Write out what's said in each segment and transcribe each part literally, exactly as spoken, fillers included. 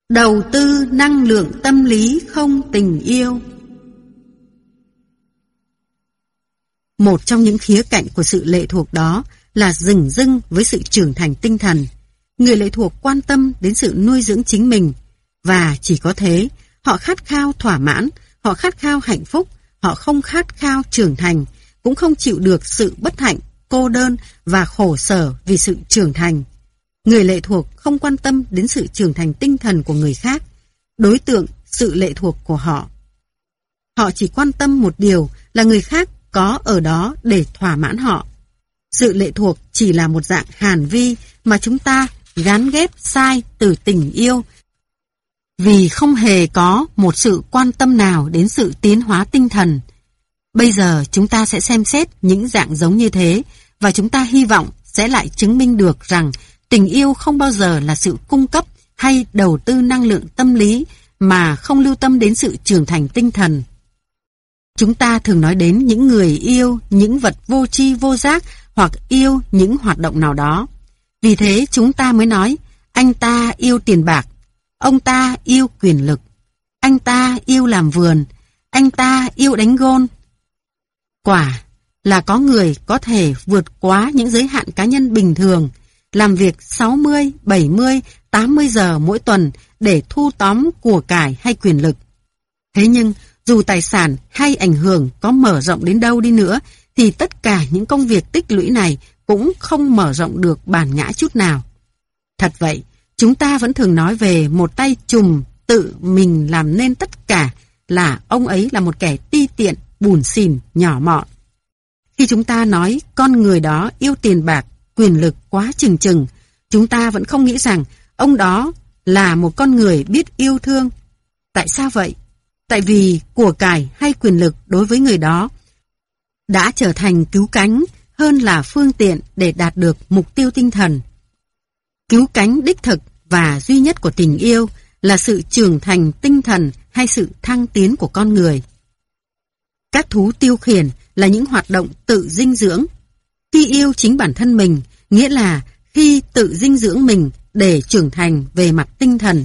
Đầu tư năng lượng tâm lý không tình yêu. Một trong những khía cạnh của sự lệ thuộc đó là dửng dưng với sự trưởng thành tinh thần. Người lệ thuộc quan tâm đến sự nuôi dưỡng chính mình, và chỉ có thế, họ khát khao thỏa mãn, họ khát khao hạnh phúc, họ không khát khao trưởng thành, cũng không chịu được sự bất hạnh, cô đơn và khổ sở vì sự trưởng thành. Người lệ thuộc không quan tâm đến sự trưởng thành tinh thần của người khác, đối tượng sự lệ thuộc của họ. Họ chỉ quan tâm một điều là người khác có ở đó để thỏa mãn họ. Sự lệ thuộc chỉ là một dạng hàn vi mà chúng ta gán ghép sai từ tình yêu, vì không hề có một sự quan tâm nào đến sự tiến hóa tinh thần. Bây giờ chúng ta sẽ xem xét những dạng giống như thế, và chúng ta hy vọng sẽ lại chứng minh được rằng tình yêu không bao giờ là sự cung cấp hay đầu tư năng lượng tâm lý mà không lưu tâm đến sự trưởng thành tinh thần. Chúng ta thường nói đến những người yêu những vật vô tri vô giác hoặc yêu những hoạt động nào đó. Vì thế chúng ta mới nói, anh ta yêu tiền bạc, ông ta yêu quyền lực, anh ta yêu làm vườn, anh ta yêu đánh gôn. Quả là có người có thể vượt quá những giới hạn cá nhân bình thường, làm việc sáu mươi, bảy mươi, tám mươi giờ mỗi tuần để thu tóm của cải hay quyền lực. Thế nhưng, dù tài sản hay ảnh hưởng có mở rộng đến đâu đi nữa, thì tất cả những công việc tích lũy này cũng không mở rộng được bản ngã chút nào. Thật vậy, chúng ta vẫn thường nói về một tay trùm tự mình làm nên tất cả, là ông ấy là một kẻ ti tiện, bủn xỉn, nhỏ mọn. Khi chúng ta nói con người đó yêu tiền bạc, quyền lực quá chừng chừng, chúng ta vẫn không nghĩ rằng ông đó là một con người biết yêu thương. Tại sao vậy? Tại vì của cải hay quyền lực đối với người đó đã trở thành cứu cánh hơn là phương tiện để đạt được mục tiêu tinh thần. Cứu cánh đích thực và duy nhất của tình yêu là sự trưởng thành tinh thần hay sự thăng tiến của con người. Các thú tiêu khiển là những hoạt động tự dinh dưỡng. Khi yêu chính bản thân mình, nghĩa là khi tự dinh dưỡng mình để trưởng thành về mặt tinh thần.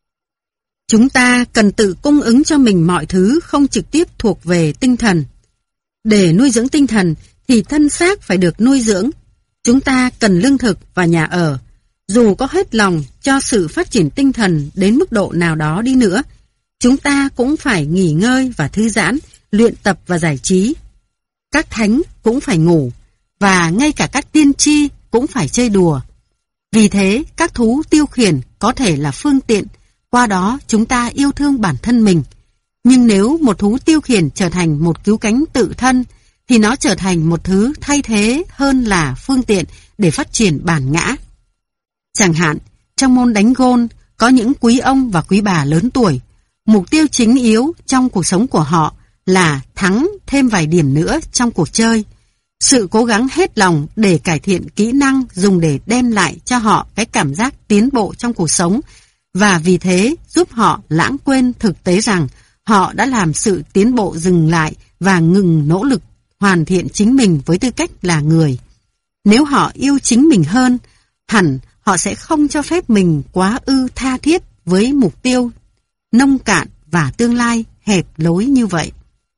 Chúng ta cần tự cung ứng cho mình mọi thứ không trực tiếp thuộc về tinh thần. Để nuôi dưỡng tinh thần thì thân xác phải được nuôi dưỡng. Chúng ta cần lương thực và nhà ở. Dù có hết lòng cho sự phát triển tinh thần đến mức độ nào đó đi nữa, chúng ta cũng phải nghỉ ngơi và thư giãn, luyện tập và giải trí. Các thánh cũng phải ngủ, và ngay cả các tiên tri cũng phải chơi đùa. Vì thế, các thú tiêu khiển có thể là phương tiện, qua đó chúng ta yêu thương bản thân mình. Nhưng nếu một thú tiêu khiển trở thành một cứu cánh tự thân, thì nó trở thành một thứ thay thế hơn là phương tiện để phát triển bản ngã. Chẳng hạn, trong môn đánh gôn, có những quý ông và quý bà lớn tuổi. Mục tiêu chính yếu trong cuộc sống của họ là thắng thêm vài điểm nữa trong cuộc chơi. Sự cố gắng hết lòng để cải thiện kỹ năng dùng để đem lại cho họ cái cảm giác tiến bộ trong cuộc sống, và vì thế giúp họ lãng quên thực tế rằng họ đã làm sự tiến bộ dừng lại và ngừng nỗ lực hoàn thiện chính mình với tư cách là người. Nếu họ yêu chính mình hơn, hẳn họ sẽ không cho phép mình quá ư tha thiết với mục tiêu nông cạn và tương lai hẹp lối như vậy.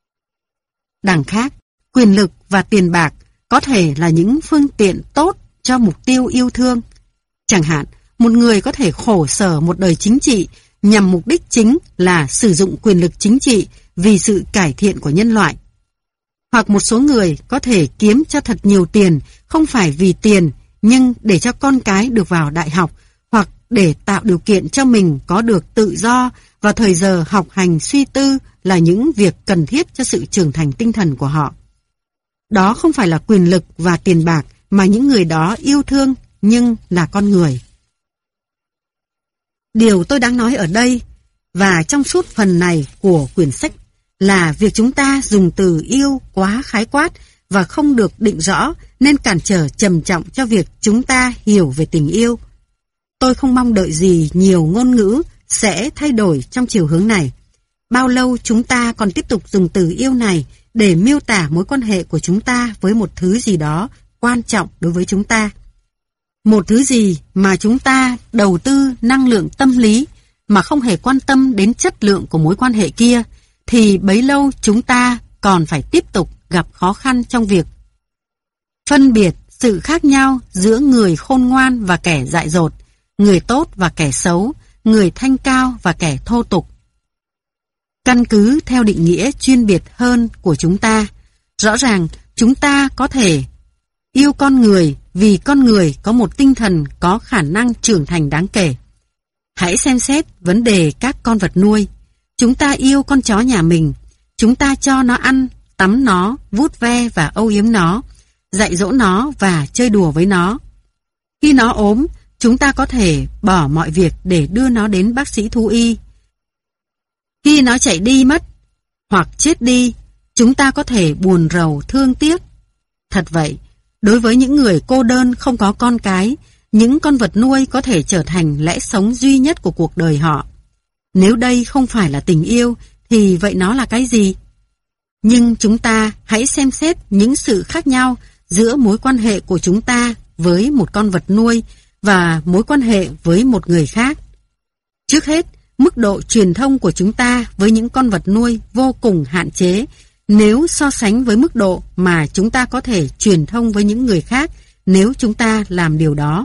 Đằng khác, quyền lực và tiền bạc có thể là những phương tiện tốt cho mục tiêu yêu thương. Chẳng hạn, một người có thể khổ sở một đời chính trị nhằm mục đích chính là sử dụng quyền lực chính trị vì sự cải thiện của nhân loại. Hoặc một số người có thể kiếm cho thật nhiều tiền, không phải vì tiền, nhưng để cho con cái được vào đại học, hoặc để tạo điều kiện cho mình có được tự do và thời giờ học hành suy tư là những việc cần thiết cho sự trưởng thành tinh thần của họ. Đó không phải là quyền lực và tiền bạc mà những người đó yêu thương, nhưng là con người. Điều tôi đang nói ở đây và trong suốt phần này của quyển sách là việc chúng ta dùng từ yêu quá khái quát và không được định rõ nên cản trở trầm trọng cho việc chúng ta hiểu về tình yêu. Tôi không mong đợi gì nhiều ngôn ngữ sẽ thay đổi trong chiều hướng này. Bao lâu chúng ta còn tiếp tục dùng từ yêu này để miêu tả mối quan hệ của chúng ta với một thứ gì đó quan trọng đối với chúng ta. Một thứ gì mà chúng ta đầu tư năng lượng tâm lý mà không hề quan tâm đến chất lượng của mối quan hệ kia, thì bấy lâu chúng ta còn phải tiếp tục gặp khó khăn trong việc phân biệt sự khác nhau giữa người khôn ngoan và kẻ dại dột, người tốt và kẻ xấu, người thanh cao và kẻ thô tục. Căn cứ theo định nghĩa chuyên biệt hơn của chúng ta, rõ ràng chúng ta có thể yêu con người vì con người có một tinh thần có khả năng trưởng thành đáng kể. Hãy xem xét vấn đề các con vật nuôi. Chúng ta yêu con chó nhà mình. Chúng ta cho nó ăn, tắm nó, vuốt ve và âu yếm nó, dạy dỗ nó và chơi đùa với nó. Khi nó ốm, chúng ta có thể bỏ mọi việc để đưa nó đến bác sĩ thú y. Khi nó chạy đi mất hoặc chết đi, chúng ta có thể buồn rầu thương tiếc. Thật vậy, đối với những người cô đơn không có con cái, những con vật nuôi có thể trở thành lẽ sống duy nhất của cuộc đời họ. Nếu đây không phải là tình yêu, thì vậy nó là cái gì? Nhưng chúng ta hãy xem xét những sự khác nhau giữa mối quan hệ của chúng ta với một con vật nuôi và mối quan hệ với một người khác. Trước hết, mức độ truyền thông của chúng ta với những con vật nuôi vô cùng hạn chế nếu so sánh với mức độ mà chúng ta có thể truyền thông với những người khác nếu chúng ta làm điều đó.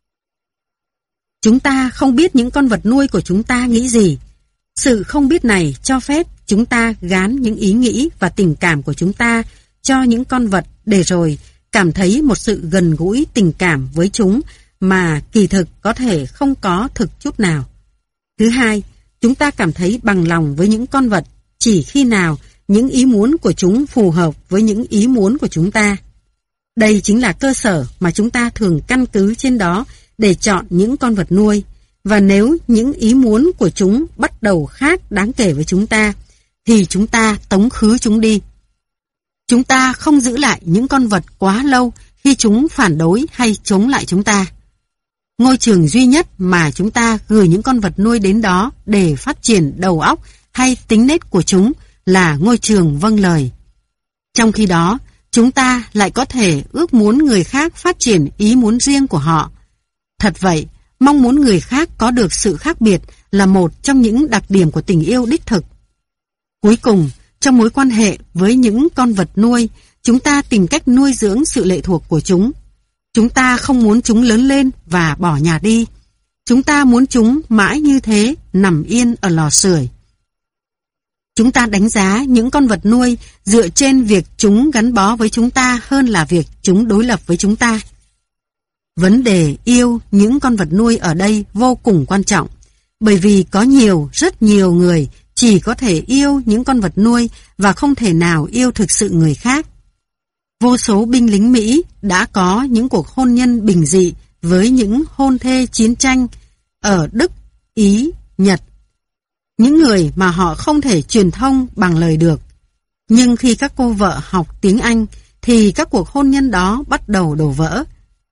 Chúng ta không biết những con vật nuôi của chúng ta nghĩ gì. Sự không biết này cho phép chúng ta gán những ý nghĩ và tình cảm của chúng ta cho những con vật để rồi cảm thấy một sự gần gũi tình cảm với chúng mà kỳ thực có thể không có thực chút nào. Thứ hai, chúng ta cảm thấy bằng lòng với những con vật chỉ khi nào những ý muốn của chúng phù hợp với những ý muốn của chúng ta. Đây chính là cơ sở mà chúng ta thường căn cứ trên đó để chọn những con vật nuôi. Và nếu những ý muốn của chúng bắt đầu khác đáng kể với chúng ta, thì chúng ta tống khứ chúng đi. Chúng ta không giữ lại những con vật quá lâu khi chúng phản đối hay chống lại chúng ta. Ngôi trường duy nhất mà chúng ta gửi những con vật nuôi đến đó để phát triển đầu óc hay tính nết của chúng là ngôi trường vâng lời. Trong khi đó, chúng ta lại có thể ước muốn người khác phát triển ý muốn riêng của họ. Thật vậy, mong muốn người khác có được sự khác biệt là một trong những đặc điểm của tình yêu đích thực. Cuối cùng, trong mối quan hệ với những con vật nuôi, chúng ta tìm cách nuôi dưỡng sự lệ thuộc của chúng. Chúng ta không muốn chúng lớn lên và bỏ nhà đi. Chúng ta muốn chúng mãi như thế, nằm yên ở lò sưởi. Chúng ta đánh giá những con vật nuôi dựa trên việc chúng gắn bó với chúng ta hơn là việc chúng đối lập với chúng ta. Vấn đề yêu những con vật nuôi ở đây vô cùng quan trọng, bởi vì có nhiều, rất nhiều người chỉ có thể yêu những con vật nuôi và không thể nào yêu thực sự người khác. Vô số binh lính Mỹ đã có những cuộc hôn nhân bình dị với những hôn thê chiến tranh ở Đức, Ý, Nhật. Những người mà họ không thể truyền thông bằng lời được. Nhưng khi các cô vợ học tiếng Anh thì các cuộc hôn nhân đó bắt đầu đổ vỡ.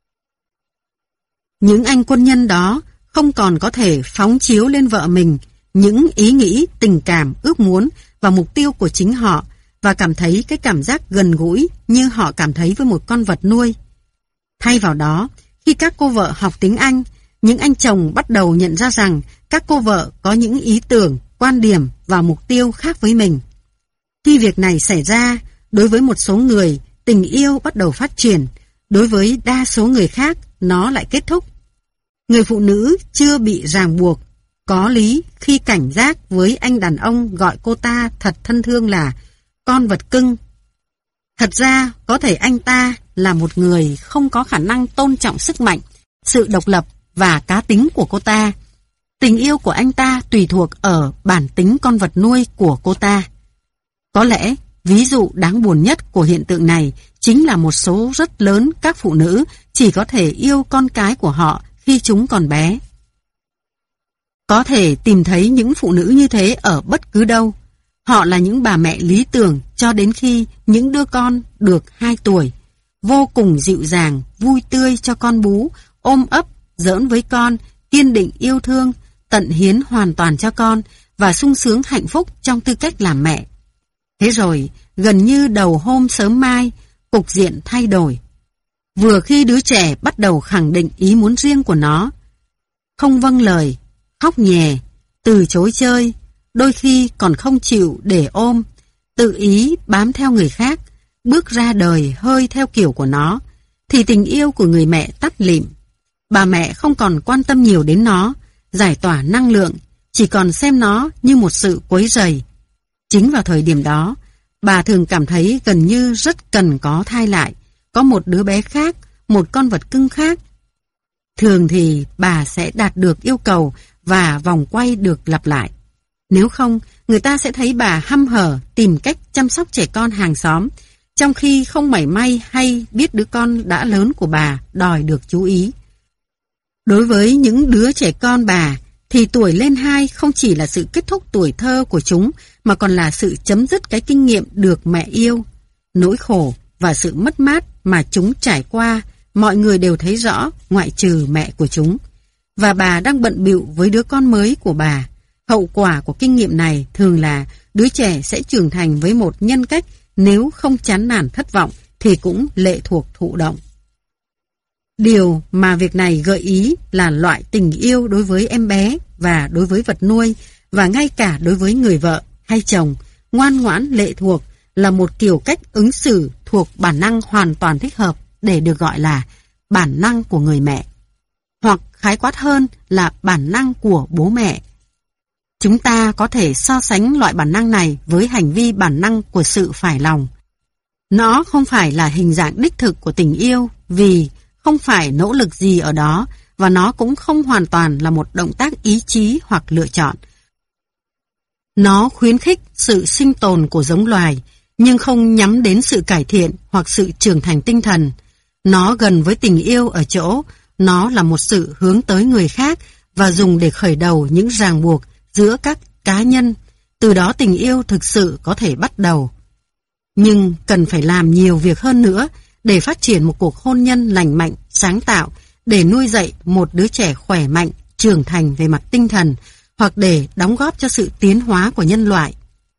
Những anh quân nhân đó không còn có thể phóng chiếu lên vợ mình những ý nghĩ, tình cảm, ước muốn và mục tiêu của chính họ và cảm thấy cái cảm giác gần gũi như họ cảm thấy với một con vật nuôi. Thay vào đó, khi các cô vợ học tiếng Anh, những anh chồng bắt đầu nhận ra rằng các cô vợ có những ý tưởng, quan điểm và mục tiêu khác với mình. Khi việc này xảy ra, đối với một số người, tình yêu bắt đầu phát triển, đối với đa số người khác, nó lại kết thúc. Người phụ nữ chưa bị ràng buộc, có lý khi cảnh giác với anh đàn ông gọi cô ta thật thân thương là con vật cưng. Thật ra, có thể anh ta là một người không có khả năng tôn trọng sức mạnh, sự độc lập và cá tính của cô ta. Tình yêu của anh ta tùy thuộc ở bản tính con vật nuôi của cô ta. Có lẽ, ví dụ đáng buồn nhất của hiện tượng này chính là một số rất lớn các phụ nữ chỉ có thể yêu con cái của họ khi chúng còn bé. Có thể tìm thấy những phụ nữ như thế ở bất cứ đâu. Họ là những bà mẹ lý tưởng cho đến khi những đứa con được hai tuổi. Vô cùng dịu dàng, vui tươi cho con bú, ôm ấp, giỡn với con, kiên định yêu thương, tận hiến hoàn toàn cho con và sung sướng hạnh phúc trong tư cách làm mẹ. Thế rồi, gần như đầu hôm sớm mai, cục diện thay đổi. Vừa khi đứa trẻ bắt đầu khẳng định ý muốn riêng của nó, không vâng lời, khóc nhè, từ chối chơi, đôi khi còn không chịu để ôm, tự ý bám theo người khác, bước ra đời hơi theo kiểu của nó, thì tình yêu của người mẹ tắt lịm. Bà mẹ không còn quan tâm nhiều đến nó, giải tỏa năng lượng, chỉ còn xem nó như một sự quấy rầy. Chính vào thời điểm đó, bà thường cảm thấy gần như rất cần có thai lại, có một đứa bé khác, một con vật cưng khác. Thường thì bà sẽ đạt được yêu cầu và vòng quay được lặp lại. Nếu không, người ta sẽ thấy bà hăm hở tìm cách chăm sóc trẻ con hàng xóm, trong khi không mảy may hay biết đứa con đã lớn của bà đòi được chú ý. Đối với những đứa trẻ con bà, thì tuổi lên hai không chỉ là sự kết thúc tuổi thơ của chúng, mà còn là sự chấm dứt cái kinh nghiệm được mẹ yêu. Nỗi khổ và sự mất mát mà chúng trải qua, mọi người đều thấy rõ, ngoại trừ mẹ của chúng. Và bà đang bận bịu với đứa con mới của bà. Hậu quả của kinh nghiệm này thường là đứa trẻ sẽ trưởng thành với một nhân cách, nếu không chán nản thất vọng thì cũng lệ thuộc thụ động. Điều mà việc này gợi ý là loại tình yêu đối với em bé và đối với vật nuôi, và ngay cả đối với người vợ hay chồng, ngoan ngoãn lệ thuộc là một kiểu cách ứng xử thuộc bản năng hoàn toàn thích hợp để được gọi là bản năng của người mẹ, hoặc khái quát hơn là bản năng của bố mẹ. Chúng ta có thể so sánh loại bản năng này với hành vi bản năng của sự phải lòng. Nó không phải là hình dạng đích thực của tình yêu, vì không phải nỗ lực gì ở đó, và nó cũng không hoàn toàn là một động tác ý chí hoặc lựa chọn. Nó khuyến khích sự sinh tồn của giống loài, nhưng không nhắm đến sự cải thiện hoặc sự trưởng thành tinh thần. Nó gần với tình yêu ở chỗ, nó là một sự hướng tới người khác và dùng để khởi đầu những ràng buộc giữa các cá nhân. Từ đó tình yêu thực sự có thể bắt đầu. Nhưng cần phải làm nhiều việc hơn nữa để phát triển một cuộc hôn nhân lành mạnh, sáng tạo, để nuôi dạy một đứa trẻ khỏe mạnh, trưởng thành về mặt tinh thần, hoặc để đóng góp cho sự tiến hóa của nhân loại.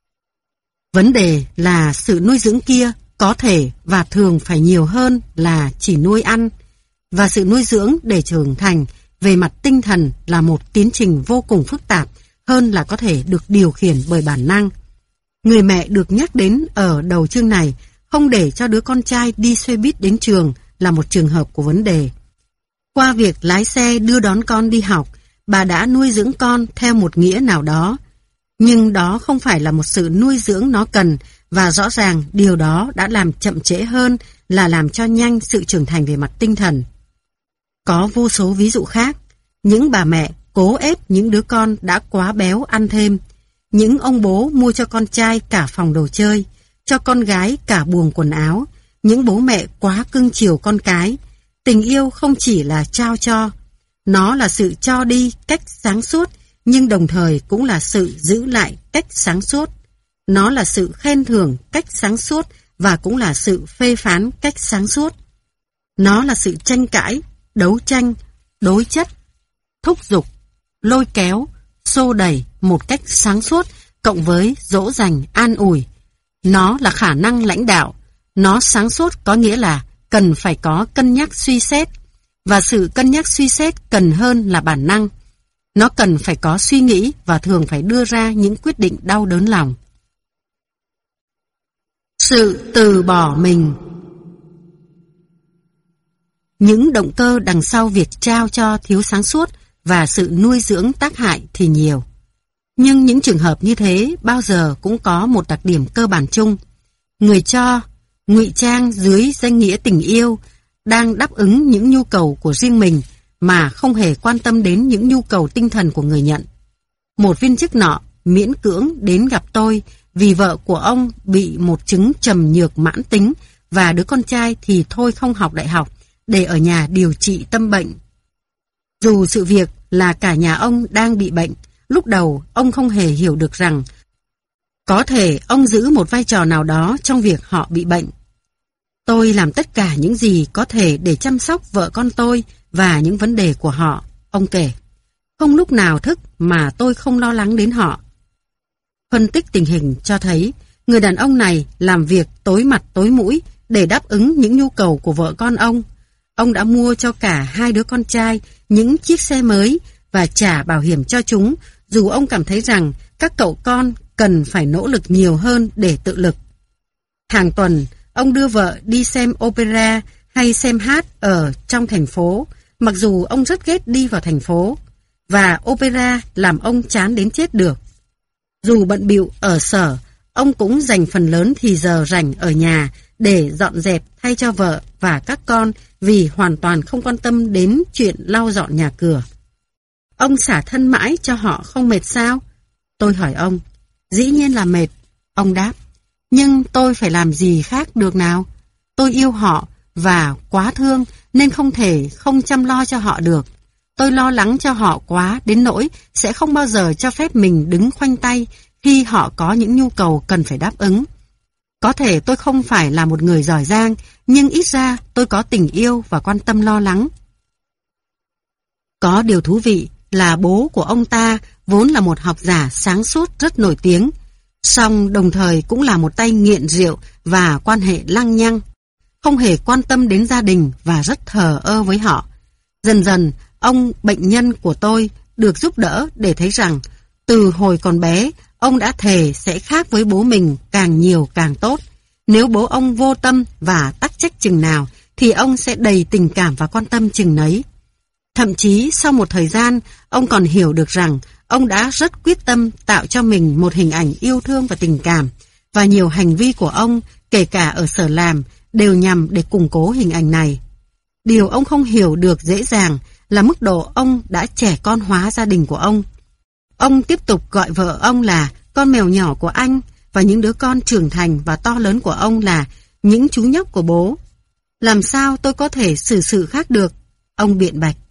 Vấn đề là sự nuôi dưỡng kia có thể và thường phải nhiều hơn là chỉ nuôi ăn, và sự nuôi dưỡng để trưởng thành về mặt tinh thần là một tiến trình vô cùng phức tạp hơn là có thể được điều khiển bởi bản năng. Người mẹ được nhắc đến ở đầu chương này không để cho đứa con trai đi xe buýt đến trường là một trường hợp của vấn đề. Qua việc lái xe đưa đón con đi học, bà đã nuôi dưỡng con theo một nghĩa nào đó. Nhưng đó không phải là một sự nuôi dưỡng nó cần, và rõ ràng điều đó đã làm chậm trễ hơn là làm cho nhanh sự trưởng thành về mặt tinh thần. Có vô số ví dụ khác. Những bà mẹ cố ép những đứa con đã quá béo ăn thêm. Những ông bố mua cho con trai cả phòng đồ chơi, cho con gái cả buồng quần áo. Những bố mẹ quá cưng chiều con cái. Tình yêu không chỉ là trao cho. Nó là sự cho đi cách sáng suốt, nhưng đồng thời cũng là sự giữ lại cách sáng suốt. Nó là sự khen thưởng cách sáng suốt và cũng là sự phê phán cách sáng suốt. Nó là sự tranh cãi, đấu tranh, đối chất, thúc giục, lôi kéo, xô đẩy một cách sáng suốt, cộng với dỗ dành, an ủi. Nó là khả năng lãnh đạo. Nó sáng suốt có nghĩa là cần phải có cân nhắc suy xét, và sự cân nhắc suy xét cần hơn là bản năng. Nó cần phải có suy nghĩ và thường phải đưa ra những quyết định đau đớn lòng. Sự từ bỏ mình. Những động cơ đằng sau việc trao cho thiếu sáng suốt và sự nuôi dưỡng tác hại thì nhiều. Nhưng những trường hợp như thế bao giờ cũng có một đặc điểm cơ bản chung. Người cho, ngụy trang dưới danh nghĩa tình yêu, đang đáp ứng những nhu cầu của riêng mình mà không hề quan tâm đến những nhu cầu tinh thần của người nhận. Một viên chức nọ miễn cưỡng đến gặp tôi vì vợ của ông bị một chứng trầm nhược mãn tính, và đứa con trai thì thôi không học đại học để ở nhà điều trị tâm bệnh. Dù sự việc là cả nhà ông đang bị bệnh, lúc đầu ông không hề hiểu được rằng có thể ông giữ một vai trò nào đó trong việc họ bị bệnh. Tôi làm tất cả những gì có thể để chăm sóc vợ con tôi và những vấn đề của họ, ông kể. Không lúc nào thức mà tôi không lo lắng đến họ. Phân tích tình hình cho thấy người đàn ông này làm việc tối mặt tối mũi để đáp ứng những nhu cầu của vợ con ông. Ông đã mua cho cả hai đứa con trai những chiếc xe mới và trả bảo hiểm cho chúng, dù ông cảm thấy rằng các cậu con cần phải nỗ lực nhiều hơn để tự lực. Hàng tuần, ông đưa vợ đi xem opera hay xem hát ở trong thành phố, mặc dù ông rất ghét đi vào thành phố, và opera làm ông chán đến chết được. Dù bận bịu ở sở, ông cũng dành phần lớn thì giờ rảnh ở nhà để dọn dẹp thay cho vợ và các con vì hoàn toàn không quan tâm đến chuyện lau dọn nhà cửa. Ông xả thân mãi cho họ không mệt sao? Tôi hỏi ông. Dĩ nhiên là mệt, ông đáp. Nhưng tôi phải làm gì khác được nào? Tôi yêu họ và quá thương nên không thể không chăm lo cho họ được. Tôi lo lắng cho họ quá đến nỗi sẽ không bao giờ cho phép mình đứng khoanh tay khi họ có những nhu cầu cần phải đáp ứng. Có thể tôi không phải là một người giỏi giang, nhưng ít ra tôi có tình yêu và quan tâm lo lắng. Có điều thú vị là bố của ông ta vốn là một học giả sáng suốt rất nổi tiếng, song đồng thời cũng là một tay nghiện rượu và quan hệ lăng nhăng, không hề quan tâm đến gia đình và rất thờ ơ với họ. Dần dần, ông bệnh nhân của tôi được giúp đỡ để thấy rằng từ hồi còn bé, ông đã thề sẽ khác với bố mình càng nhiều càng tốt. Nếu bố ông vô tâm và tắc trách chừng nào, thì ông sẽ đầy tình cảm và quan tâm chừng nấy. Thậm chí sau một thời gian, ông còn hiểu được rằng ông đã rất quyết tâm tạo cho mình một hình ảnh yêu thương và tình cảm, và nhiều hành vi của ông, kể cả ở sở làm, đều nhằm để củng cố hình ảnh này. Điều ông không hiểu được dễ dàng là mức độ ông đã trẻ con hóa gia đình của ông. Ông tiếp tục gọi vợ ông là con mèo nhỏ của anh, và những đứa con trưởng thành và to lớn của ông là những chú nhóc của bố. Làm sao tôi có thể xử sự khác được? Ông biện bạch.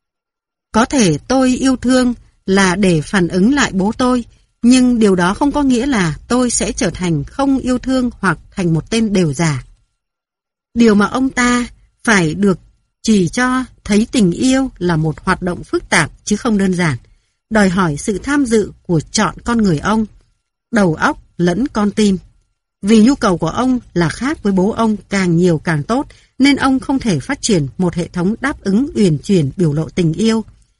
Có thể tôi yêu thương là để phản ứng lại bố tôi, nhưng điều đó không có nghĩa là tôi sẽ trở thành không yêu thương hoặc thành một tên đều giả. Điều mà ông ta phải được chỉ cho thấy tình yêu là một hoạt động phức tạp chứ không đơn giản, đòi hỏi sự tham dự của trọn con người ông, đầu óc lẫn con tim. Vì nhu cầu của ông là khác với bố ông càng nhiều càng tốt, nên ông không thể phát triển một hệ thống đáp ứng uyển chuyển biểu lộ tình yêu.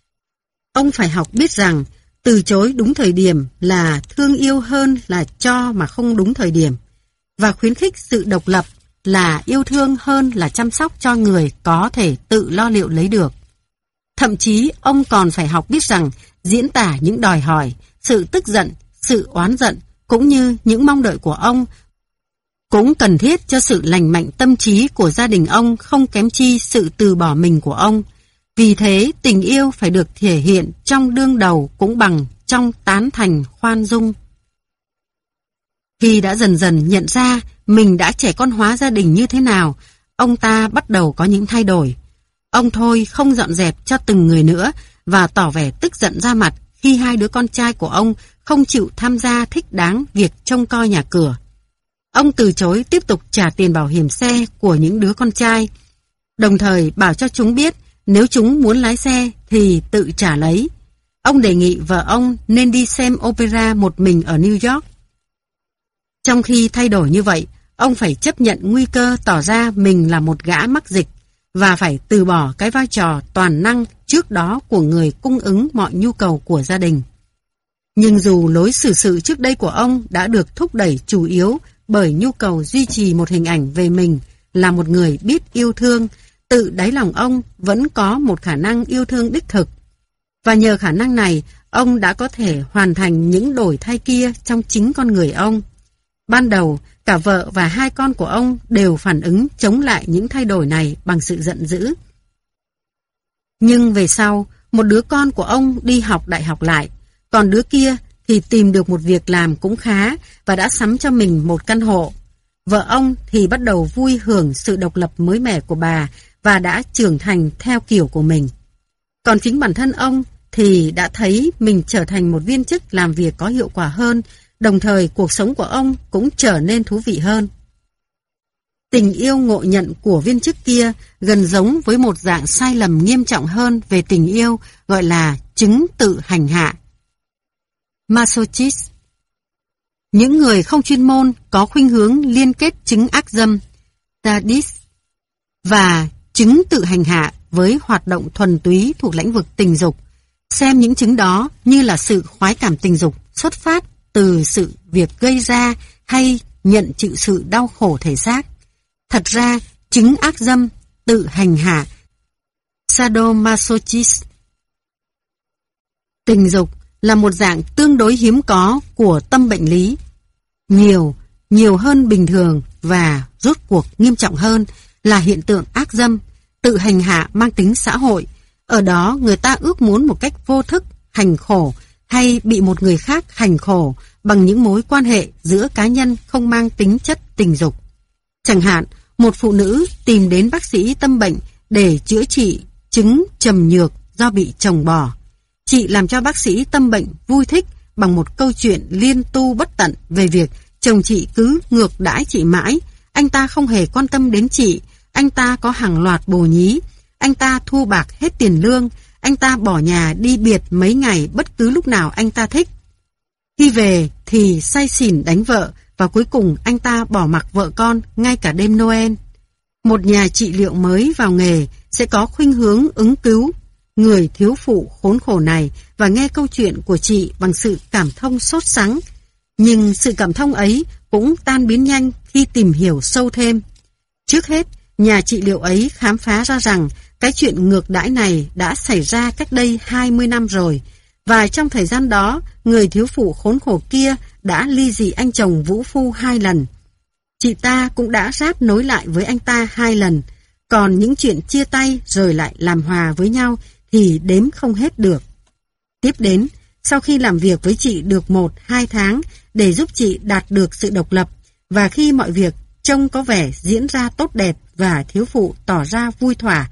Ông phải học biết rằng từ chối đúng thời điểm là thương yêu hơn là cho mà không đúng thời điểm, và khuyến khích sự độc lập là yêu thương hơn là chăm sóc cho người có thể tự lo liệu lấy được. Thậm chí ông còn phải học biết rằng diễn tả những đòi hỏi, sự tức giận, sự oán giận cũng như những mong đợi của ông cũng cần thiết cho sự lành mạnh tâm trí của gia đình ông, không kém chi sự từ bỏ mình của ông. Vì thế, tình yêu phải được thể hiện trong đương đầu cũng bằng trong tán thành khoan dung. Khi đã dần dần nhận ra mình đã trẻ con hóa gia đình như thế nào, ông ta bắt đầu có những thay đổi. Ông thôi không dọn dẹp cho từng người nữa và tỏ vẻ tức giận ra mặt khi hai đứa con trai của ông không chịu tham gia thích đáng việc trông coi nhà cửa. Ông từ chối tiếp tục trả tiền bảo hiểm xe của những đứa con trai, đồng thời bảo cho chúng biết nếu chúng muốn lái xe thì tự trả lấy. Ông đề nghị vợ ông nên đi xem opera một mình ở New York. Trong khi thay đổi như vậy, ông phải chấp nhận nguy cơ tỏ ra mình là một gã mắc dịch và phải từ bỏ cái vai trò toàn năng trước đó của người cung ứng mọi nhu cầu của gia đình. Nhưng dù lối xử sự trước đây của ông đã được thúc đẩy chủ yếu bởi nhu cầu duy trì một hình ảnh về mình là một người biết yêu thương, tự đáy lòng ông vẫn có một khả năng yêu thương đích thực. Và nhờ khả năng này, ông đã có thể hoàn thành những đổi thay kia trong chính con người ông. Ban đầu, cả vợ và hai con của ông đều phản ứng chống lại những thay đổi này bằng sự giận dữ. Nhưng về sau, một đứa con của ông đi học đại học lại, còn đứa kia thì tìm được một việc làm cũng khá và đã sắm cho mình một căn hộ. Vợ ông thì bắt đầu vui hưởng sự độc lập mới mẻ của bà và đã trưởng thành theo kiểu của mình. Còn chính bản thân ông thì đã thấy mình trở thành một viên chức làm việc có hiệu quả hơn, đồng thời cuộc sống của ông cũng trở nên thú vị hơn. Tình yêu ngộ nhận của viên chức kia gần giống với một dạng sai lầm nghiêm trọng hơn về tình yêu gọi là chứng tự hành hạ, masochist. Những người không chuyên môn có khuynh hướng liên kết chứng ác dâm, sadist, và chứng tự hành hạ với hoạt động thuần túy thuộc lĩnh vực tình dục, Xem những chứng đó như là sự khoái cảm tình dục xuất phát từ sự việc gây ra hay nhận chịu sự đau khổ thể xác. Thật ra, chứng ác dâm, tự hành hạ, sadomasochism, tình dục là một dạng tương đối hiếm có của tâm bệnh lý. Nhiều, nhiều hơn bình thường và rốt cuộc nghiêm trọng hơn là hiện tượng ác dâm, tự hành hạ mang tính xã hội. Ở đó người ta ước muốn một cách vô thức hành khổ hay bị một người khác hành khổ bằng những mối quan hệ giữa cá nhân không mang tính chất tình dục. Chẳng hạn, một phụ nữ tìm đến bác sĩ tâm bệnh để chữa trị chứng trầm nhược do bị chồng bỏ. Chị làm cho bác sĩ tâm bệnh vui thích bằng một câu chuyện liên tu bất tận về việc chồng chị cứ ngược đãi chị mãi, anh ta không hề quan tâm đến chị, anh ta có hàng loạt bồ nhí, anh ta thu bạc hết tiền lương, anh ta bỏ nhà đi biệt mấy ngày bất cứ lúc nào anh ta thích. Khi về thì say xỉn đánh vợ và cuối cùng anh ta bỏ mặc vợ con ngay cả đêm Noel. Một nhà trị liệu mới vào nghề sẽ có khuynh hướng ứng cứu người thiếu phụ khốn khổ này và nghe câu chuyện của chị bằng sự cảm thông sốt sắng. Nhưng sự cảm thông ấy cũng tan biến nhanh khi tìm hiểu sâu thêm. Trước hết, nhà trị liệu ấy khám phá ra rằng cái chuyện ngược đãi này đã xảy ra cách đây hai mươi năm rồi, và trong thời gian đó, người thiếu phụ khốn khổ kia đã ly dị anh chồng vũ phu hai lần. Chị ta cũng đã ráp nối lại với anh ta hai lần, còn những chuyện chia tay rồi lại làm hòa với nhau thì đếm không hết được. Tiếp đến, sau khi làm việc với chị được một, hai tháng để giúp chị đạt được sự độc lập, và khi mọi việc trông có vẻ diễn ra tốt đẹp và thiếu phụ tỏ ra vui thỏa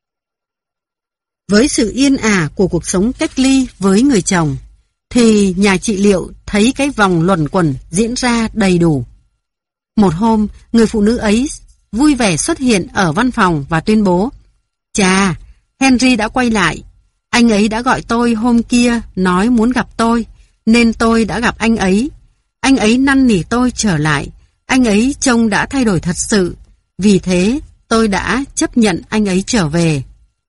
với sự yên ả của cuộc sống cách ly với người chồng, thì nhà trị liệu thấy cái vòng luẩn quẩn diễn ra đầy đủ. Một hôm, người phụ nữ ấy vui vẻ xuất hiện ở văn phòng và tuyên bố: "Chà, Henry đã quay lại. Anh ấy đã gọi tôi hôm kia nói muốn gặp tôi, nên tôi đã gặp anh ấy. Anh ấy năn nỉ tôi trở lại. Anh ấy trông đã thay đổi thật sự. Vì thế, tôi đã chấp nhận anh ấy trở về."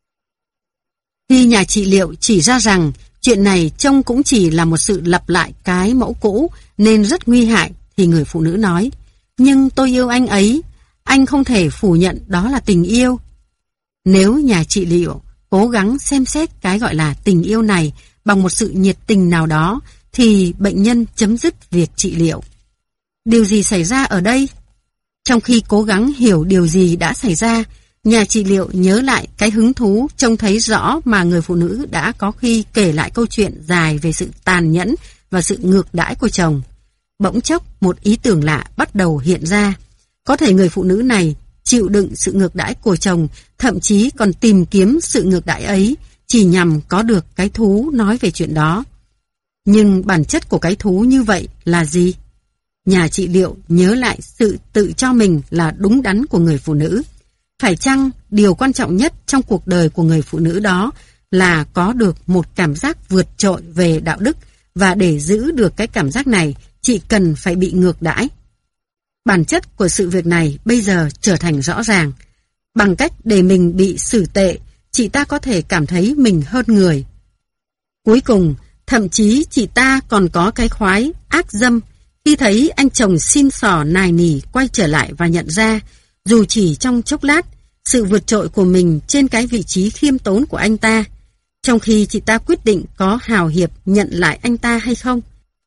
Khi nhà trị liệu chỉ ra rằng chuyện này trông cũng chỉ là một sự lặp lại cái mẫu cũ nên rất nguy hại, thì người phụ nữ nói: "Nhưng tôi yêu anh ấy. Anh không thể phủ nhận đó là tình yêu." Nếu nhà trị liệu cố gắng xem xét cái gọi là tình yêu này bằng một sự nhiệt tình nào đó, thì bệnh nhân chấm dứt việc trị liệu. Điều gì xảy ra ở đây? Trong khi cố gắng hiểu điều gì đã xảy ra, nhà trị liệu nhớ lại cái hứng thú trông thấy rõ mà người phụ nữ đã có khi kể lại câu chuyện dài về sự tàn nhẫn và sự ngược đãi của chồng. Bỗng chốc một ý tưởng lạ bắt đầu hiện ra. Có thể người phụ nữ này chịu đựng sự ngược đãi của chồng, thậm chí còn tìm kiếm sự ngược đãi ấy chỉ nhằm có được cái thú nói về chuyện đó. Nhưng bản chất của cái thú như vậy là gì? Nhà trị liệu nhớ lại sự tự cho mình là đúng đắn của người phụ nữ. Phải chăng điều quan trọng nhất trong cuộc đời của người phụ nữ đó là có được một cảm giác vượt trội về đạo đức, và để giữ được cái cảm giác này, chị cần phải bị ngược đãi? Bản chất của sự việc này bây giờ trở thành rõ ràng. Bằng cách để mình bị xử tệ, chị ta có thể cảm thấy mình hơn người. Cuối cùng, thậm chí chị ta còn có cái khoái ác dâm khi thấy anh chồng xin xỏ nài nỉ quay trở lại và nhận ra, dù chỉ trong chốc lát, sự vượt trội của mình trên cái vị trí khiêm tốn của anh ta, trong khi chị ta quyết định có hào hiệp nhận lại anh ta hay không.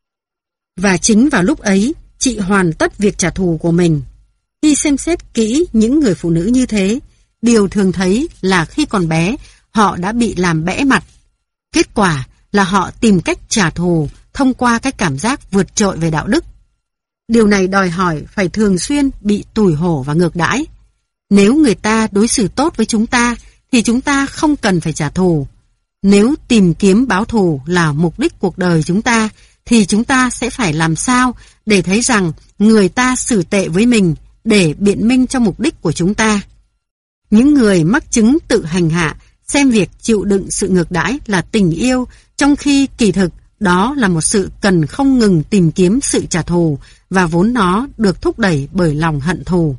Và chính vào lúc ấy, chị hoàn tất việc trả thù của mình. Khi xem xét kỹ những người phụ nữ như thế, điều thường thấy là khi còn bé, họ đã bị làm bẽ mặt. Kết quả là họ tìm cách trả thù thông qua cái cảm giác vượt trội về đạo đức. Điều này đòi hỏi phải thường xuyên bị tủi hổ và ngược đãi. Nếu người ta đối xử tốt với chúng ta, thì chúng ta không cần phải trả thù. Nếu tìm kiếm báo thù là mục đích cuộc đời chúng ta, thì chúng ta sẽ phải làm sao để thấy rằng người ta xử tệ với mình để biện minh cho mục đích của chúng ta. Những người mắc chứng tự hành hạ xem việc chịu đựng sự ngược đãi là tình yêu, trong khi kỳ thực đó là một sự cần không ngừng tìm kiếm sự trả thù, và vốn nó được thúc đẩy bởi lòng hận thù.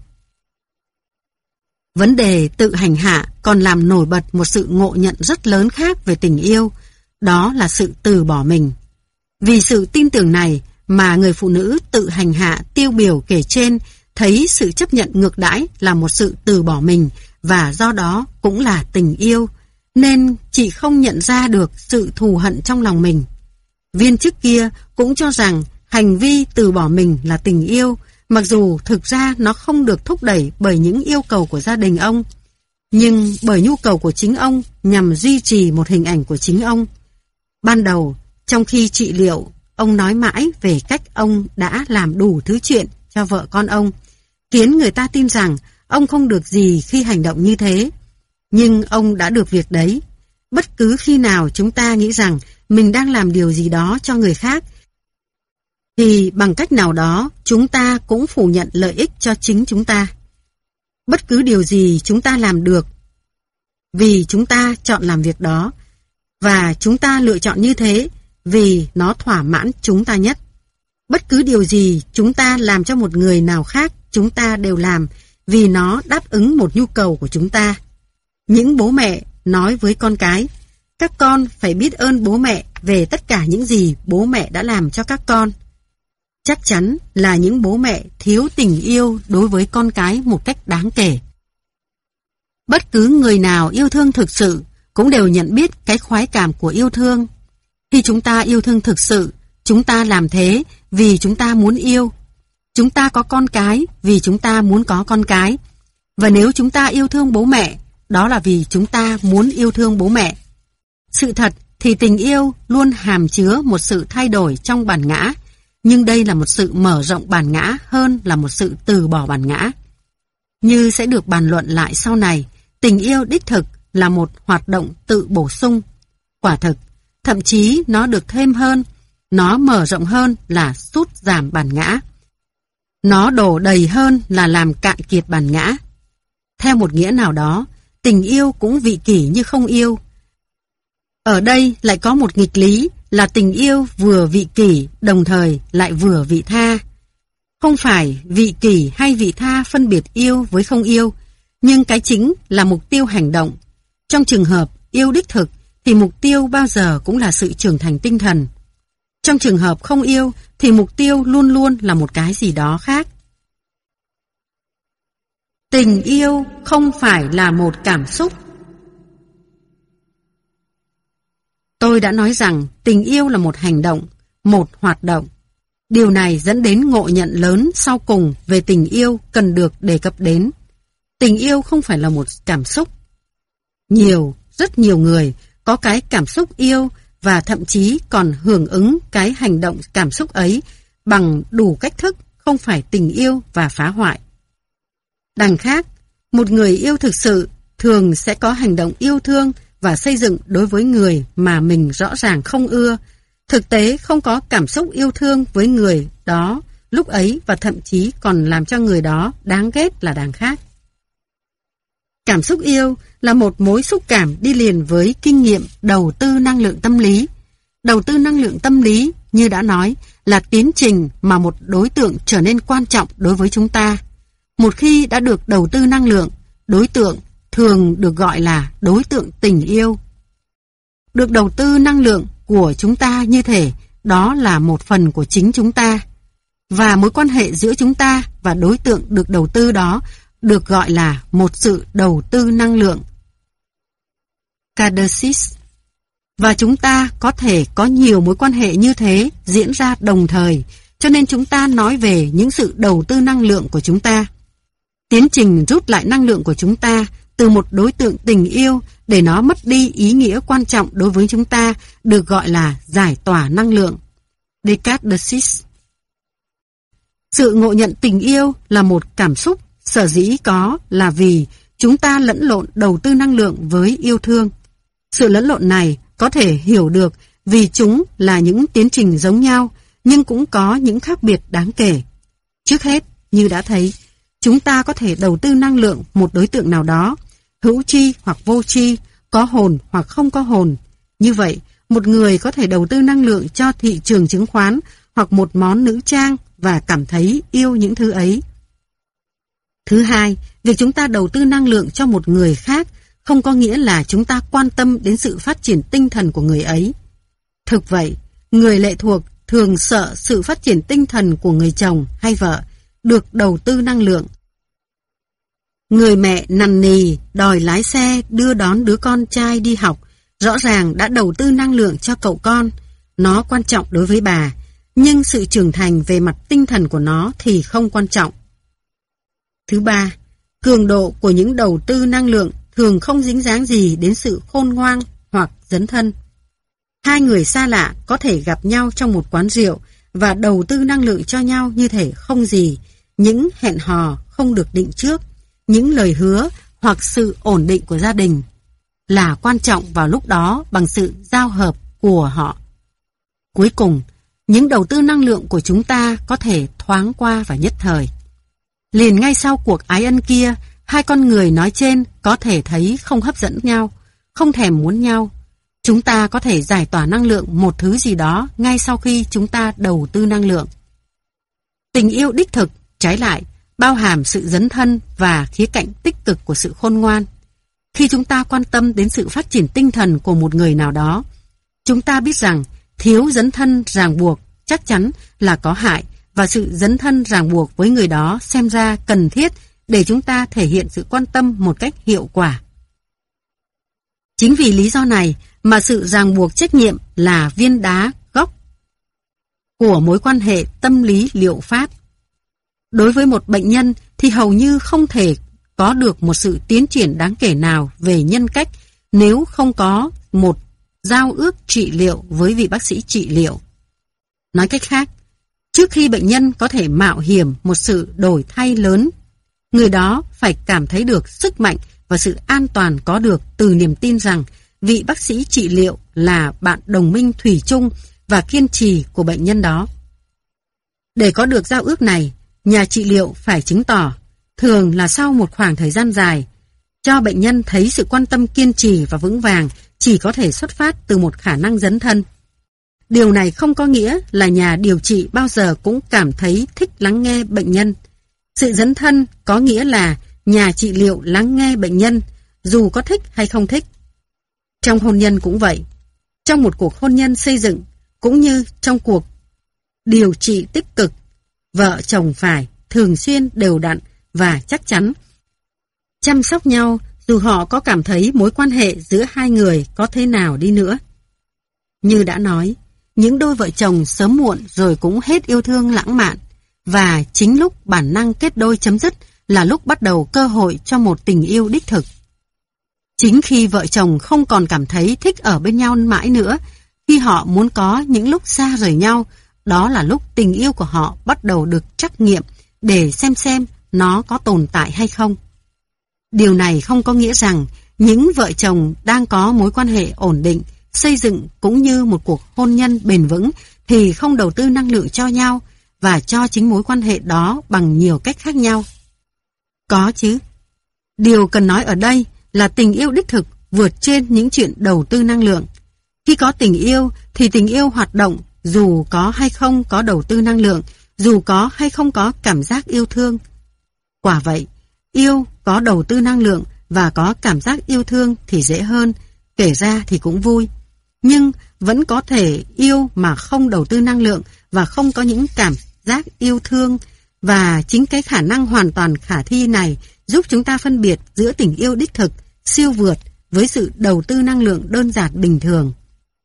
Vấn đề tự hành hạ còn làm nổi bật một sự ngộ nhận rất lớn khác về tình yêu. đó là sự từ bỏ mình. Vì sự tin tưởng này mà người phụ nữ tự hành hạ tiêu biểu kể trên thấy sự chấp nhận ngược đãi là một sự từ bỏ mình và do đó cũng là tình yêu, nên chị không nhận ra được sự thù hận trong lòng mình. Viên chức kia cũng cho rằng hành vi từ bỏ mình là tình yêu, mặc dù thực ra nó không được thúc đẩy bởi những yêu cầu của gia đình ông, nhưng bởi nhu cầu của chính ông nhằm duy trì một hình ảnh của chính ông. Ban đầu, trong khi trị liệu, ông nói mãi về cách ông đã làm đủ thứ chuyện cho vợ con ông, khiến người ta tin rằng ông không được gì khi hành động như thế. Nhưng ông đã được việc đấy. Bất cứ khi nào chúng ta nghĩ rằng mình đang làm điều gì đó cho người khác, thì bằng cách nào đó chúng ta cũng phủ nhận lợi ích cho chính chúng ta. Bất cứ điều gì chúng ta làm được vì chúng ta chọn làm việc đó, và chúng ta lựa chọn như thế vì nó thỏa mãn chúng ta nhất. Bất cứ điều gì chúng ta làm cho một người nào khác, chúng ta đều làm vì nó đáp ứng một nhu cầu của chúng ta. Những bố mẹ nói với con cái, các con phải biết ơn bố mẹ về tất cả những gì bố mẹ đã làm cho các con. Chắc chắn là những bố mẹ thiếu tình yêu đối với con cái một cách đáng kể. Bất cứ người nào yêu thương thực sự cũng đều nhận biết cái khoái cảm của yêu thương. Khi chúng ta yêu thương thực sự, chúng ta làm thế vì chúng ta muốn yêu. Chúng ta có con cái vì chúng ta muốn có con cái. Và nếu chúng ta yêu thương bố mẹ, đó là vì chúng ta muốn yêu thương bố mẹ. Sự thật thì tình yêu luôn hàm chứa một sự thay đổi trong bản ngã, nhưng đây là một sự mở rộng bản ngã hơn là một sự từ bỏ bản ngã. Như sẽ được bàn luận lại sau này, tình yêu đích thực là một hoạt động tự bổ sung. Quả thực, thậm chí nó được thêm hơn, nó mở rộng hơn là sút giảm bản ngã. Nó đổ đầy hơn là làm cạn kiệt bản ngã. Theo một nghĩa nào đó, tình yêu cũng vị kỷ như không yêu. Ở đây lại có một nghịch lý là tình yêu vừa vị kỷ đồng thời lại vừa vị tha. Không phải vị kỷ hay vị tha phân biệt yêu với không yêu, nhưng cái chính là mục tiêu hành động. Trong trường hợp yêu đích thực thì mục tiêu bao giờ cũng là sự trưởng thành tinh thần. Trong trường hợp không yêu thì mục tiêu luôn luôn là một cái gì đó khác. Tình yêu không phải là một cảm xúc. Tôi đã nói rằng tình yêu là một hành động, một hoạt động. Điều này dẫn đến ngộ nhận lớn sau cùng về tình yêu cần được đề cập đến. Tình yêu không phải là một cảm xúc. Nhiều, rất nhiều người có cái cảm xúc yêu và thậm chí còn hưởng ứng cái hành động cảm xúc ấy bằng đủ cách thức không phải tình yêu và phá hoại. Đằng khác, một người yêu thực sự thường sẽ có hành động yêu thương và xây dựng đối với người mà mình rõ ràng không ưa, thực tế không có cảm xúc yêu thương với người đó lúc ấy và thậm chí còn làm cho người đó đáng ghét là đằng khác. Cảm xúc yêu là một mối xúc cảm đi liền với kinh nghiệm đầu tư năng lượng tâm lý. Đầu tư năng lượng tâm lý, như đã nói, là tiến trình mà một đối tượng trở nên quan trọng đối với chúng ta. Một khi đã được đầu tư năng lượng, đối tượng thường được gọi là đối tượng tình yêu. Được đầu tư năng lượng của chúng ta như thể đó là một phần của chính chúng ta. Và mối quan hệ giữa chúng ta và đối tượng được đầu tư đó được gọi là một sự đầu tư năng lượng. Catharsis. Và chúng ta có thể có nhiều mối quan hệ như thế diễn ra đồng thời, cho nên chúng ta nói về những sự đầu tư năng lượng của chúng ta. Tiến trình rút lại năng lượng của chúng ta từ một đối tượng tình yêu để nó mất đi ý nghĩa quan trọng đối với chúng ta được gọi là giải tỏa năng lượng. Descartes. Sự ngộ nhận tình yêu là một cảm xúc, sở dĩ có là vì chúng ta lẫn lộn đầu tư năng lượng với yêu thương. Sự lẫn lộn này có thể hiểu được vì chúng là những tiến trình giống nhau, nhưng cũng có những khác biệt đáng kể. Trước hết, như đã thấy, chúng ta có thể đầu tư năng lượng một đối tượng nào đó, hữu tri hoặc vô tri, có hồn hoặc không có hồn. Như vậy, một người có thể đầu tư năng lượng cho thị trường chứng khoán hoặc một món nữ trang và cảm thấy yêu những thứ ấy. Thứ hai, việc chúng ta đầu tư năng lượng cho một người khác không có nghĩa là chúng ta quan tâm đến sự phát triển tinh thần của người ấy. Thực vậy, người lệ thuộc thường sợ sự phát triển tinh thần của người chồng hay vợ được đầu tư năng lượng. Người mẹ nằn nì đòi lái xe đưa đón đứa con trai đi học, rõ ràng đã đầu tư năng lượng cho cậu con. Nó quan trọng đối với bà, nhưng sự trưởng thành về mặt tinh thần của nó thì không quan trọng. Thứ ba, cường độ của những đầu tư năng lượng thường không dính dáng gì đến sự khôn ngoan hoặc dấn thân. Hai người xa lạ có thể gặp nhau trong một quán rượu và đầu tư năng lượng cho nhau như thể không gì, những hẹn hò không được định trước, những lời hứa hoặc sự ổn định của gia đình là quan trọng vào lúc đó bằng sự giao hợp của họ. Cuối cùng, những đầu tư năng lượng của chúng ta có thể thoáng qua và nhất thời. Liền ngay sau cuộc ái ân kia, hai con người nói trên có thể thấy không hấp dẫn nhau, không thèm muốn nhau. Chúng ta có thể giải tỏa năng lượng một thứ gì đó ngay sau khi chúng ta đầu tư năng lượng. Tình yêu đích thực, trái lại, bao hàm sự dấn thân và khía cạnh tích cực của sự khôn ngoan. Khi chúng ta quan tâm đến sự phát triển tinh thần của một người nào đó, chúng ta biết rằng thiếu dấn thân ràng buộc chắc chắn là có hại, và sự dấn thân ràng buộc với người đó xem ra cần thiết để chúng ta thể hiện sự quan tâm một cách hiệu quả. Chính vì lý do này mà sự ràng buộc trách nhiệm là viên đá gốc của mối quan hệ tâm lý liệu pháp. Đối với một bệnh nhân thì hầu như không thể có được một sự tiến triển đáng kể nào về nhân cách nếu không có một giao ước trị liệu với vị bác sĩ trị liệu. Nói cách khác, trước khi bệnh nhân có thể mạo hiểm một sự đổi thay lớn, người đó phải cảm thấy được sức mạnh và sự an toàn có được từ niềm tin rằng vị bác sĩ trị liệu là bạn đồng minh thủy chung và kiên trì của bệnh nhân đó. Để có được giao ước này, nhà trị liệu phải chứng tỏ, thường là sau một khoảng thời gian dài, cho bệnh nhân thấy sự quan tâm kiên trì và vững vàng chỉ có thể xuất phát từ một khả năng dấn thân. Điều này không có nghĩa là nhà điều trị bao giờ cũng cảm thấy thích lắng nghe bệnh nhân. Sự dấn thân có nghĩa là nhà trị liệu lắng nghe bệnh nhân, dù có thích hay không thích. Trong hôn nhân cũng vậy. Trong một cuộc hôn nhân xây dựng, cũng như trong cuộc điều trị tích cực, vợ chồng phải thường xuyên đều đặn và chắc chắn chăm sóc nhau dù họ có cảm thấy mối quan hệ giữa hai người có thế nào đi nữa. Như đã nói, những đôi vợ chồng sớm muộn rồi cũng hết yêu thương lãng mạn, và chính lúc bản năng kết đôi chấm dứt là lúc bắt đầu cơ hội cho một tình yêu đích thực. Chính khi vợ chồng không còn cảm thấy thích ở bên nhau mãi nữa, khi họ muốn có những lúc xa rời nhau, đó là lúc tình yêu của họ bắt đầu được trắc nghiệm để xem xem nó có tồn tại hay không. Điều này không có nghĩa rằng những vợ chồng đang có mối quan hệ ổn định, xây dựng cũng như một cuộc hôn nhân bền vững thì không đầu tư năng lượng cho nhau và cho chính mối quan hệ đó bằng nhiều cách khác nhau. Có chứ. Điều cần nói ở đây là tình yêu đích thực vượt trên những chuyện đầu tư năng lượng. Khi có tình yêu thì tình yêu hoạt động dù có hay không có đầu tư năng lượng, dù có hay không có cảm giác yêu thương. Quả vậy, yêu có đầu tư năng lượng và có cảm giác yêu thương thì dễ hơn, kể ra thì cũng vui. Nhưng vẫn có thể yêu mà không đầu tư năng lượng và không có những cảm giác yêu thương, và chính cái khả năng hoàn toàn khả thi này giúp chúng ta phân biệt giữa tình yêu đích thực, siêu vượt với sự đầu tư năng lượng đơn giản bình thường.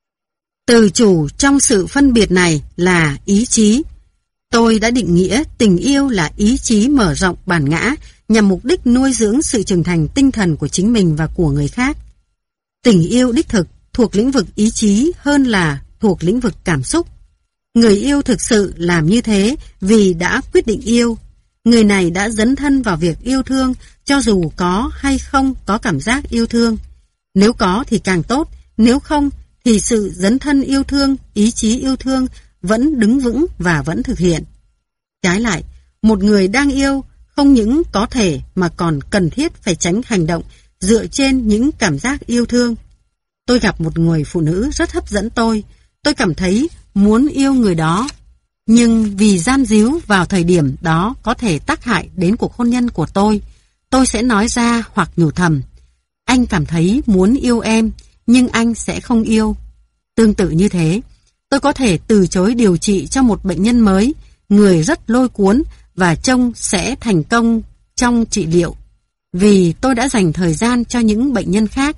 Từ chủ trong sự phân biệt này là ý chí. Tôi đã định nghĩa tình yêu là ý chí mở rộng bản ngã nhằm mục đích nuôi dưỡng sự trưởng thành tinh thần của chính mình và của người khác. Tình yêu đích thực thuộc lĩnh vực ý chí hơn là thuộc lĩnh vực cảm xúc. Người yêu thực sự làm như thế vì đã quyết định yêu. Người này đã dấn thân vào việc yêu thương cho dù có hay không có cảm giác yêu thương. Nếu có thì càng tốt, nếu không thì sự dấn thân yêu thương, ý chí yêu thương vẫn đứng vững và vẫn thực hiện. Trái lại, một người đang yêu không những có thể mà còn cần thiết phải tránh hành động dựa trên những cảm giác yêu thương. Tôi gặp một người phụ nữ rất hấp dẫn tôi. Tôi cảm thấy muốn yêu người đó. Nhưng vì gian díu vào thời điểm đó có thể tác hại đến cuộc hôn nhân của tôi, tôi sẽ nói ra hoặc nhủ thầm: anh cảm thấy muốn yêu em, nhưng anh sẽ không yêu. Tương tự như thế, tôi có thể từ chối điều trị cho một bệnh nhân mới, người rất lôi cuốn và trông sẽ thành công trong trị liệu, vì tôi đã dành thời gian cho những bệnh nhân khác.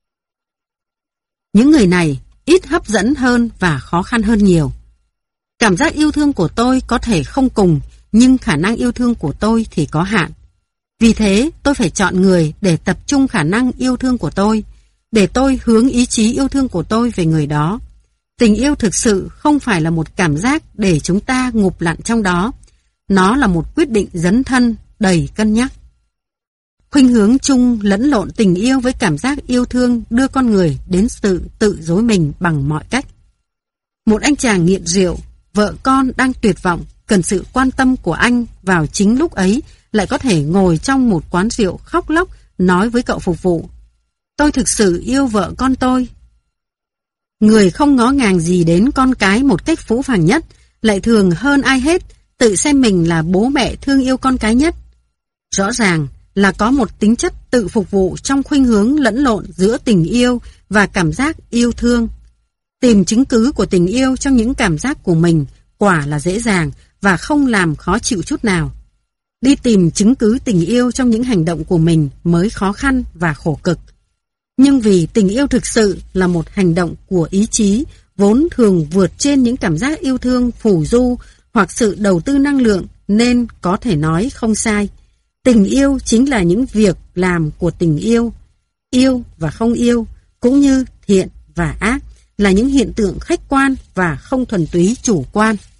Những người này ít hấp dẫn hơn và khó khăn hơn nhiều. Cảm giác yêu thương của tôi có thể không cùng, nhưng khả năng yêu thương của tôi thì có hạn. Vì thế, tôi phải chọn người để tập trung khả năng yêu thương của tôi, để tôi hướng ý chí yêu thương của tôi về người đó. Tình yêu thực sự không phải là một cảm giác để chúng ta ngụp lặn trong đó. Nó là một quyết định dấn thân, đầy cân nhắc. Khuynh hướng chung lẫn lộn tình yêu với cảm giác yêu thương đưa con người đến sự tự dối mình bằng mọi cách. Một anh chàng nghiện rượu, vợ con đang tuyệt vọng, cần sự quan tâm của anh vào chính lúc ấy, lại có thể ngồi trong một quán rượu khóc lóc nói với cậu phục vụ: "Tôi thực sự yêu vợ con tôi." Người không ngó ngàng gì đến con cái một cách phũ phàng nhất, lại thường hơn ai hết tự xem mình là bố mẹ thương yêu con cái nhất. Rõ ràng là có một tính chất tự phục vụ trong khuynh hướng lẫn lộn giữa tình yêu và cảm giác yêu thương. Tìm chứng cứ của tình yêu trong những cảm giác của mình quả là dễ dàng và không làm khó chịu chút nào. Đi tìm chứng cứ tình yêu trong những hành động của mình mới khó khăn và khổ cực. Nhưng vì tình yêu thực sự là một hành động của ý chí, vốn thường vượt trên những cảm giác yêu thương phù du hoặc sự đầu tư năng lượng, nên có thể nói không sai. Tình yêu chính là những việc làm của tình yêu. Yêu và không yêu, cũng như thiện và ác, là những hiện tượng khách quan và không thuần túy chủ quan.